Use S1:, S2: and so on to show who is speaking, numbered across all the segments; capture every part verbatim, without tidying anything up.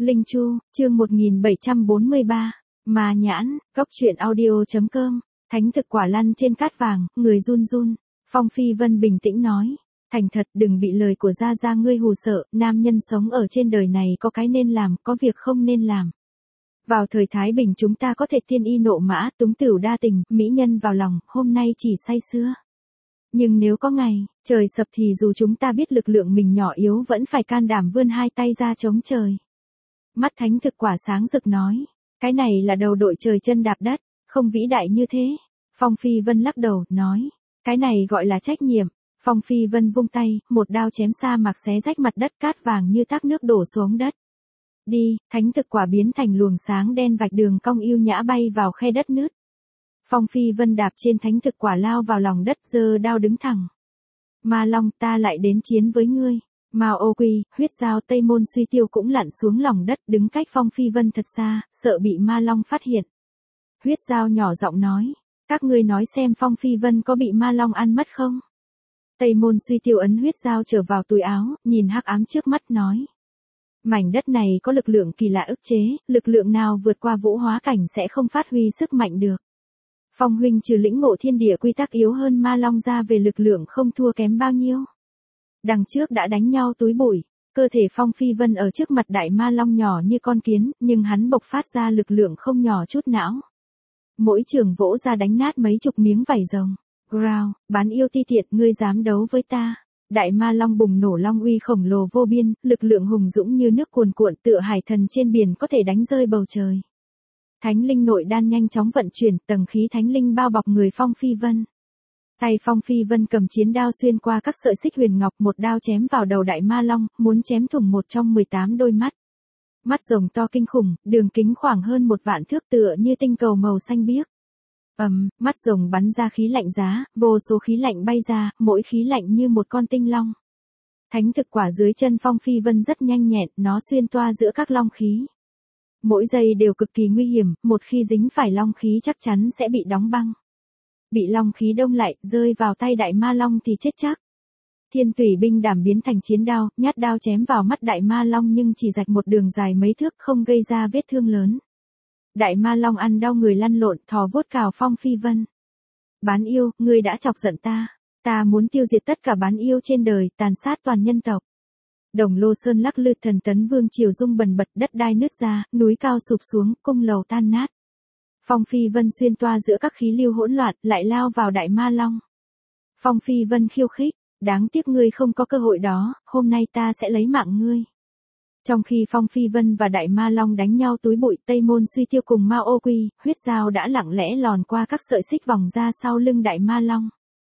S1: Linh Chu, chương một nghìn bảy trăm bốn mươi ba, Ma Nhãn, Cốc truyện audio.com, Thánh thực quả lăn trên cát vàng, người run run. Phong Phi Vân bình tĩnh nói, thành thật đừng bị lời của gia gia ngươi hù sợ, nam nhân sống ở trên đời này có cái nên làm, có việc không nên làm. Vào thời Thái Bình chúng ta có thể tiên y nộ mã, túng tửu đa tình, mỹ nhân vào lòng, hôm nay chỉ say sưa. Nhưng nếu có ngày, trời sập thì dù chúng ta biết lực lượng mình nhỏ yếu vẫn phải can đảm vươn hai tay ra chống trời. Mắt thánh thực quả sáng rực nói, cái này là đầu đội trời chân đạp đất, không vĩ đại như thế. Phong Phi Vân lắc đầu, nói, cái này gọi là trách nhiệm. Phong Phi Vân vung tay, một đao chém sa mạc xé rách mặt đất, cát vàng như thác nước đổ xuống đất. Đi, thánh thực quả biến thành luồng sáng đen vạch đường cong yêu nhã bay vào khe đất nứt. Phong Phi Vân đạp trên thánh thực quả lao vào lòng đất, giơ đao đứng thẳng. Ma Long, ta lại đến chiến với ngươi. Mao Ô Quy, huyết dao Tây Môn Suy Tiêu cũng lặn xuống lòng đất, đứng cách Phong Phi Vân thật xa, sợ bị Ma Long phát hiện. Huyết dao nhỏ giọng nói, các ngươi nói xem Phong Phi Vân có bị Ma Long ăn mất không? Tây Môn Suy Tiêu ấn huyết dao trở vào túi áo, nhìn hắc ám trước mắt nói. Mảnh đất này có lực lượng kỳ lạ ức chế, lực lượng nào vượt qua vũ hóa cảnh sẽ không phát huy sức mạnh được. Phong huynh trừ lĩnh ngộ thiên địa quy tắc yếu hơn Ma Long ra về lực lượng không thua kém bao nhiêu. Đằng trước đã đánh nhau túi bụi, cơ thể Phong Phi Vân ở trước mặt đại Ma Long nhỏ như con kiến, nhưng hắn bộc phát ra lực lượng không nhỏ chút não. Mỗi trường vỗ ra đánh nát mấy chục miếng vảy rồng. Growl, bán yêu ti tiện, ngươi dám đấu với ta. Đại Ma Long bùng nổ long uy khổng lồ vô biên, lực lượng hùng dũng như nước cuồn cuộn, tựa hải thần trên biển có thể đánh rơi bầu trời. Thánh linh nội đan nhanh chóng vận chuyển, tầng khí thánh linh bao bọc người Phong Phi Vân. Tay Phong Phi Vân cầm chiến đao xuyên qua các sợi xích huyền ngọc, một đao chém vào đầu đại Ma Long, muốn chém thủng một trong mười tám đôi mắt. Mắt rồng to kinh khủng, đường kính khoảng hơn một vạn thước, tựa như tinh cầu màu xanh biếc. Ầm, um, mắt rồng bắn ra khí lạnh giá, vô số khí lạnh bay ra, mỗi khí lạnh như một con tinh long. Thánh thực quả dưới chân Phong Phi Vân rất nhanh nhẹn, nó xuyên toa giữa các long khí. Mỗi giây đều cực kỳ nguy hiểm, một khi dính phải long khí chắc chắn sẽ bị đóng băng. Bị long khí đông lại, rơi vào tay đại Ma Long thì chết chắc. Thiên Tùy binh đảm biến thành chiến đao, nhát đao chém vào mắt đại Ma Long nhưng chỉ rạch một đường dài mấy thước, không gây ra vết thương lớn. Đại Ma Long ăn đau người lăn lộn, thò vuốt cào Phong Phi Vân. Bán yêu, ngươi đã chọc giận ta. Ta muốn tiêu diệt tất cả bán yêu trên đời, tàn sát toàn nhân tộc. Đồng Lô Sơn lắc lư, thần tấn vương triều rung bần bật, đất đai nứt ra, núi cao sụp xuống, cung lầu tan nát. Phong Phi Vân xuyên toa giữa các khí lưu hỗn loạn, lại lao vào đại Ma Long. Phong Phi Vân khiêu khích, đáng tiếc ngươi không có cơ hội đó, hôm nay ta sẽ lấy mạng ngươi. Trong khi Phong Phi Vân và đại Ma Long đánh nhau túi bụi, Tây Môn Suy Tiêu cùng Mao Ô Quy, huyết dao đã lặng lẽ lòn qua các sợi xích vòng ra sau lưng đại Ma Long.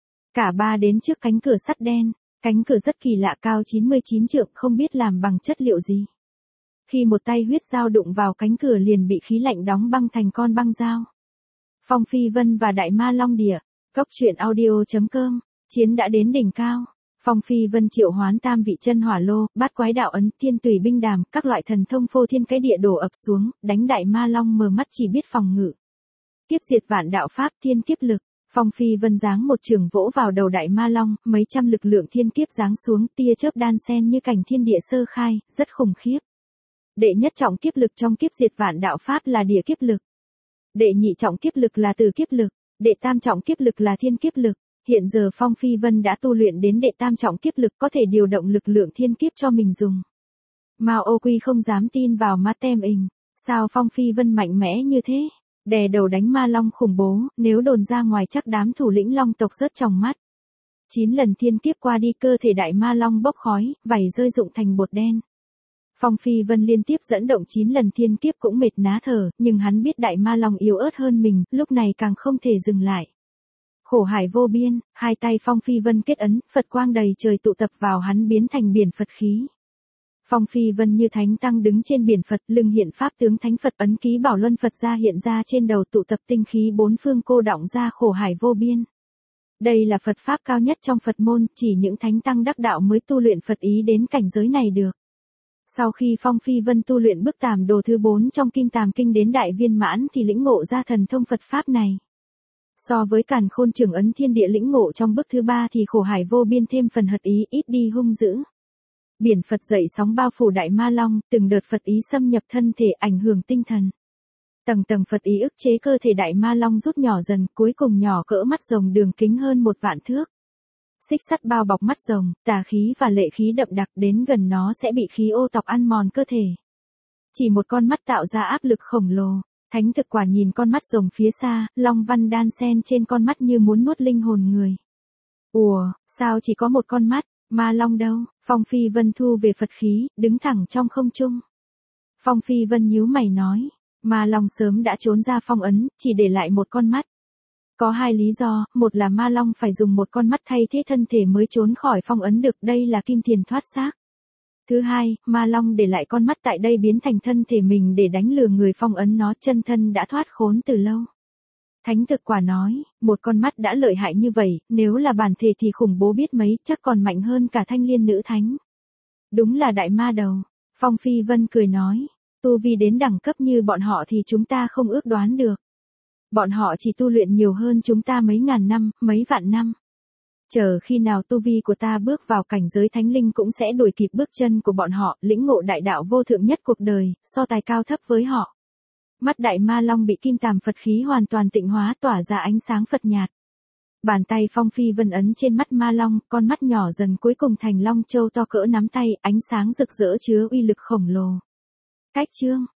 S1: Cả ba đến trước cánh cửa sắt đen, cánh cửa rất kỳ lạ, cao chín mươi chín trượng, không biết làm bằng chất liệu gì. Khi một tay huyết dao đụng vào cánh cửa liền bị khí lạnh đóng băng thành con băng dao. Phong Phi Vân và đại Ma Long địa, Cốc truyện audio.com, chiến đã đến đỉnh cao. Phong Phi Vân triệu hoán tam vị chân hỏa lô, bát quái đạo ấn, thiên tùy binh đàm, các loại thần thông phô thiên cái địa đổ ập xuống, đánh đại Ma Long mờ mắt chỉ biết phòng ngự. Kiếp diệt vạn đạo pháp, thiên kiếp lực. Phong Phi Vân giáng một trường vỗ vào đầu đại Ma Long, mấy trăm lực lượng thiên kiếp giáng xuống, tia chớp đan xen như cảnh thiên địa sơ khai, rất khủng khiếp. Đệ nhất trọng kiếp lực trong kiếp diệt vạn đạo pháp là địa kiếp lực. Đệ nhị trọng kiếp lực là từ kiếp lực. Đệ tam trọng kiếp lực là thiên kiếp lực. Hiện giờ Phong Phi Vân đã tu luyện đến đệ tam trọng kiếp lực, có thể điều động lực lượng thiên kiếp cho mình dùng. Mao Ô Quy không dám tin vào mắt tem ình. Sao Phong Phi Vân mạnh mẽ như thế? Đè đầu đánh Ma Long khủng bố, nếu đồn ra ngoài chắc đám thủ lĩnh Long tộc rớt trong mắt. Chín lần thiên kiếp qua đi, cơ thể đại Ma Long bốc khói, vảy rơi rụng thành bột đen. Phong Phi Vân liên tiếp dẫn động chín lần thiên kiếp cũng mệt ná thở, nhưng hắn biết đại Ma Long yếu ớt hơn mình, lúc này càng không thể dừng lại. Khổ hải vô biên, hai tay Phong Phi Vân kết ấn, Phật quang đầy trời tụ tập vào hắn biến thành biển Phật khí. Phong Phi Vân như thánh tăng đứng trên biển Phật, lưng hiện pháp tướng thánh Phật, ấn ký bảo luân Phật ra hiện ra trên đầu, tụ tập tinh khí bốn phương cô đọng ra khổ hải vô biên. Đây là Phật pháp cao nhất trong Phật môn, chỉ những thánh tăng đắc đạo mới tu luyện Phật ý đến cảnh giới này được. Sau khi Phong Phi Vân tu luyện bức tàm đồ thứ bốn trong Kim Tàm Kinh đến đại viên mãn thì lĩnh ngộ ra thần thông Phật pháp này. So với Càn Khôn Trường ấn thiên địa lĩnh ngộ trong bức thứ ba thì khổ hải vô biên thêm phần hật ý, ít đi hung dữ. Biển Phật dậy sóng bao phủ Đại Ma Long, từng đợt Phật ý xâm nhập thân thể ảnh hưởng tinh thần. Tầng tầng Phật ý ức chế cơ thể Đại Ma Long rút nhỏ dần, cuối cùng nhỏ cỡ mắt rồng đường kính hơn một vạn thước. Xích sắt bao bọc mắt rồng, tà khí và lệ khí đậm đặc, đến gần nó sẽ bị khí ô tộc ăn mòn cơ thể. Chỉ một con mắt tạo ra áp lực khổng lồ. Thánh thực quả nhìn con mắt rồng phía xa, long văn đan xen trên con mắt như muốn nuốt linh hồn người. Ủa, sao chỉ có một con mắt, Ma Long đâu? Phong Phi Vân thu về Phật khí, đứng thẳng trong không trung. Phong Phi Vân nhíu mày nói, Ma Long sớm đã trốn ra phong ấn, chỉ để lại một con mắt. Có hai lý do, một là Ma Long phải dùng một con mắt thay thế thân thể mới trốn khỏi phong ấn được, đây là kim tiền thoát xác. Thứ hai, Ma Long để lại con mắt tại đây biến thành thân thể mình để đánh lừa người phong ấn nó, chân thân đã thoát khốn từ lâu. Thánh thực quả nói, một con mắt đã lợi hại như vậy, nếu là bản thể thì khủng bố biết mấy, chắc còn mạnh hơn cả Thanh Liên nữ thánh. Đúng là đại ma đầu. Phong Phi Vân cười nói, tu vi đến đẳng cấp như bọn họ thì chúng ta không ước đoán được. Bọn họ chỉ tu luyện nhiều hơn chúng ta mấy ngàn năm, mấy vạn năm. Chờ khi nào tu vi của ta bước vào cảnh giới thánh linh cũng sẽ đuổi kịp bước chân của bọn họ, lĩnh ngộ đại đạo vô thượng nhất cuộc đời, so tài cao thấp với họ. Mắt Đại Ma Long bị kim tàm Phật khí hoàn toàn tịnh hóa, tỏa ra ánh sáng Phật nhạt. Bàn tay Phong Phi Vân ấn trên mắt Ma Long, con mắt nhỏ dần cuối cùng thành long châu to cỡ nắm tay, ánh sáng rực rỡ chứa uy lực khổng lồ. Cách chương